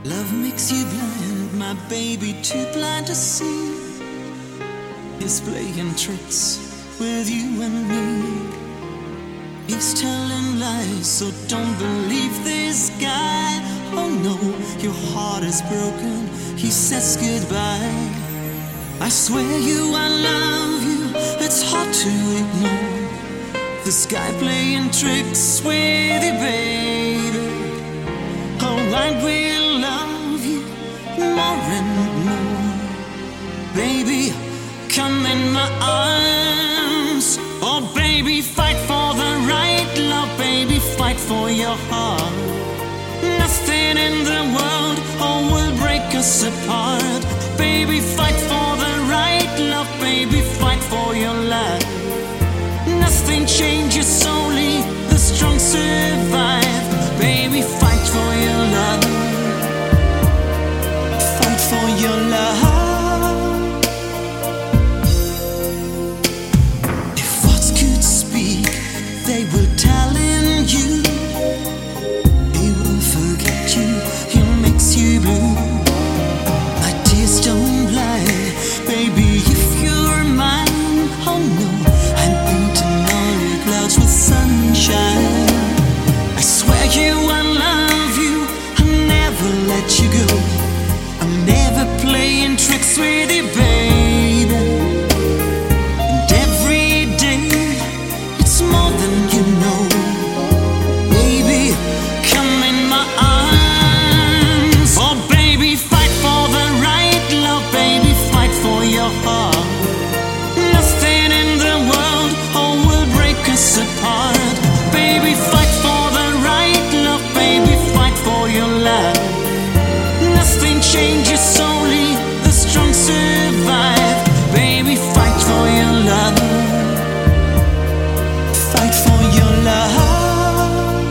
Love makes you blind, my baby, too blind to see. He's playing tricks with you and me. He's telling lies, so don't believe this guy. Oh no, your heart is broken, he says goodbye. I swear you, I love you, it's hard to ignore. This guy playing tricks with you, baby. Oh, I will love you more and more. Baby, come in my arms. Oh, baby, fight for the right love. Baby, fight for your heart. Nothing in the world, oh, will break us apart. Baby, fight for the right love. Baby, fight for your life. Nothing changes, only the strong survive. Baby, fight for your love. Fight for your love. If words could speak, they will tell in you. He will forget you, he makes you blue. My tears don't lie, baby, if you're mine. Oh no, I'm painting all your clouds with sunshine. I swear you, I love you, I'll never let you go. I'm never playing tricks with you, baby. And every day, it's more than you know. Baby, come in my arms. Oh, baby, fight for the right love. Baby, fight for your heart. Nothing in the world, oh, will break us apart. Baby, fight for the right love. Baby, fight for your life. Nothing changes, only the strong survive. Baby, fight for your love. Fight for your love.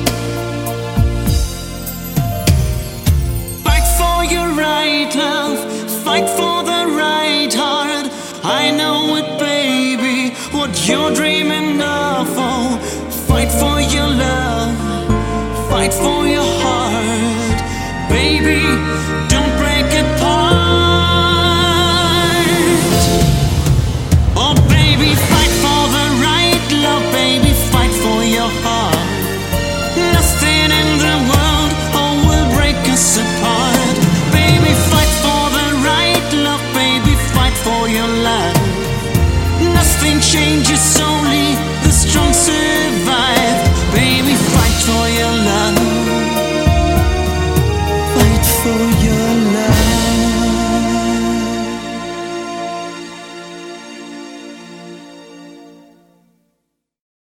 Fight for your right love. Fight for the right heart. I know it, baby, what you're dreaming of. Oh, fight for your love. Fight for your heart. Baby, don't break apart. Oh, baby, fight for the right love. Baby, fight for your heart. Nothing in the world, oh, will break us apart. Baby, fight for the right love. Baby, fight for your life. Nothing changes, so